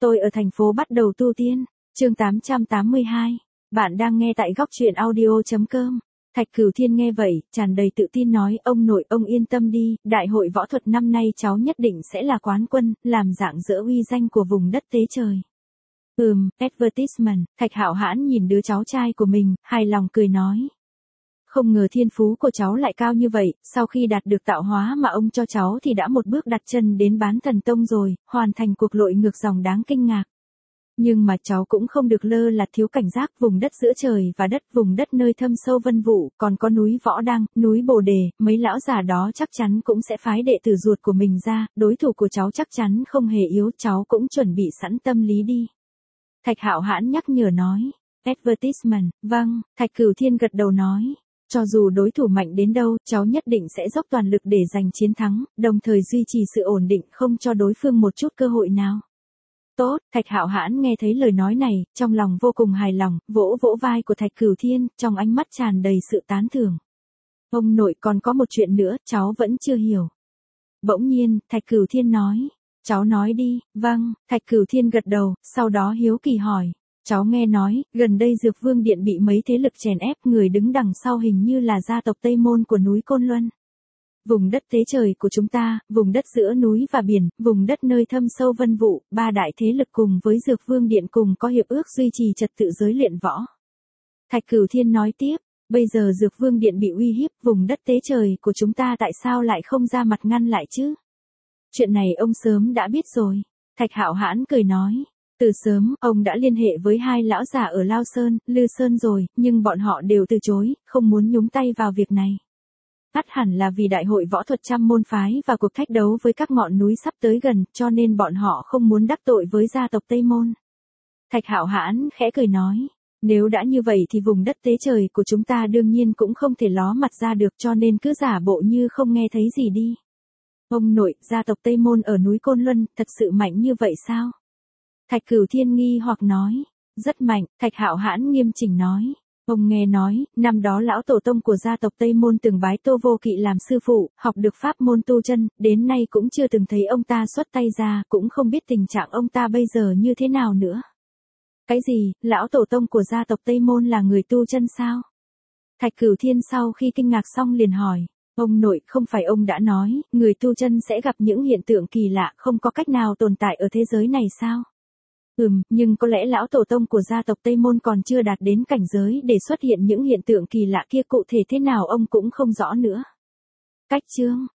Tôi ở thành phố bắt đầu tu tiên. Chương 882. Bạn đang nghe tại góc truyện audio.com. Thạch Cửu Thiên nghe vậy, tràn đầy tự tin nói, ông nội ông yên tâm đi, đại hội võ thuật năm nay cháu nhất định sẽ là quán quân, làm rạng rỡ uy danh của vùng đất tế trời. Advertisement. Thạch Hạo Hãn nhìn đứa cháu trai của mình, hài lòng cười nói. Không ngờ thiên phú của cháu lại cao như vậy, sau khi đạt được tạo hóa mà ông cho cháu thì đã một bước đặt chân đến bán thần tông rồi, hoàn thành cuộc lội ngược dòng đáng kinh ngạc. Nhưng mà cháu cũng không được lơ là thiếu cảnh giác, vùng đất giữa trời và đất, vùng đất nơi thâm sâu vân vũ, còn có núi Võ Đăng, núi Bồ Đề, mấy lão già đó chắc chắn cũng sẽ phái đệ tử ruột của mình ra, đối thủ của cháu chắc chắn không hề yếu, cháu cũng chuẩn bị sẵn tâm lý đi. Thạch Hạo Hãn nhắc nhở nói. Advertisement, vâng, Thạch Cửu Thiên gật đầu nói. Cho dù đối thủ mạnh đến đâu, cháu nhất định sẽ dốc toàn lực để giành chiến thắng, đồng thời duy trì sự ổn định, không cho đối phương một chút cơ hội nào. Tốt, Thạch Hạo Hãn nghe thấy lời nói này, trong lòng vô cùng hài lòng, vỗ vỗ vai của Thạch Cửu Thiên, trong ánh mắt tràn đầy sự tán thưởng. Ông nội, còn có một chuyện nữa, cháu vẫn chưa hiểu. Bỗng nhiên, Thạch Cửu Thiên nói. Cháu nói đi. Vâng, Thạch Cửu Thiên gật đầu, sau đó hiếu kỳ hỏi. Cháu nghe nói, gần đây Dược Vương Điện bị mấy thế lực chèn ép, người đứng đằng sau hình như là gia tộc Tây Môn của núi Côn Luân. Vùng đất tế trời của chúng ta, vùng đất giữa núi và biển, vùng đất nơi thâm sâu vân vũ, ba đại thế lực cùng với Dược Vương Điện cùng có hiệp ước duy trì trật tự giới luyện võ. Thạch Cửu Thiên nói tiếp, bây giờ Dược Vương Điện bị uy hiếp, vùng đất tế trời của chúng ta tại sao lại không ra mặt ngăn lại chứ? Chuyện này ông sớm đã biết rồi. Thạch Hạo Hãn cười nói. Từ sớm, ông đã liên hệ với hai lão già ở Lao Sơn, Lư Sơn rồi, nhưng bọn họ đều từ chối, không muốn nhúng tay vào việc này. Ắt hẳn là vì đại hội võ thuật trăm môn phái và cuộc thách đấu với các ngọn núi sắp tới gần, cho nên bọn họ không muốn đắc tội với gia tộc Tây Môn. Thạch Hạo Hãn khẽ cười nói. Nếu đã như vậy thì vùng đất tế trời của chúng ta đương nhiên cũng không thể ló mặt ra được, cho nên cứ giả bộ như không nghe thấy gì đi. Ông nội, gia tộc Tây Môn ở núi Côn Luân, thật sự mạnh như vậy sao? Thạch Cửu Thiên nghi hoặc nói. Rất mạnh, Thạch Hạo Hãn nghiêm chỉnh nói. Ông nghe nói, năm đó lão tổ tông của gia tộc Tây Môn từng bái Tô Vô Kỵ làm sư phụ, học được pháp môn tu chân, đến nay cũng chưa từng thấy ông ta xuất tay ra, cũng không biết tình trạng ông ta bây giờ như thế nào nữa. Cái gì, lão tổ tông của gia tộc Tây Môn là người tu chân sao? Thạch Cửu Thiên sau khi kinh ngạc xong liền hỏi. Ông nội, không phải ông đã nói, người tu chân sẽ gặp những hiện tượng kỳ lạ, không có cách nào tồn tại ở thế giới này sao? Nhưng có lẽ lão tổ tông của gia tộc Tây Môn còn chưa đạt đến cảnh giới để xuất hiện những hiện tượng kỳ lạ kia, cụ thể thế nào ông cũng không rõ nữa. Cách chương,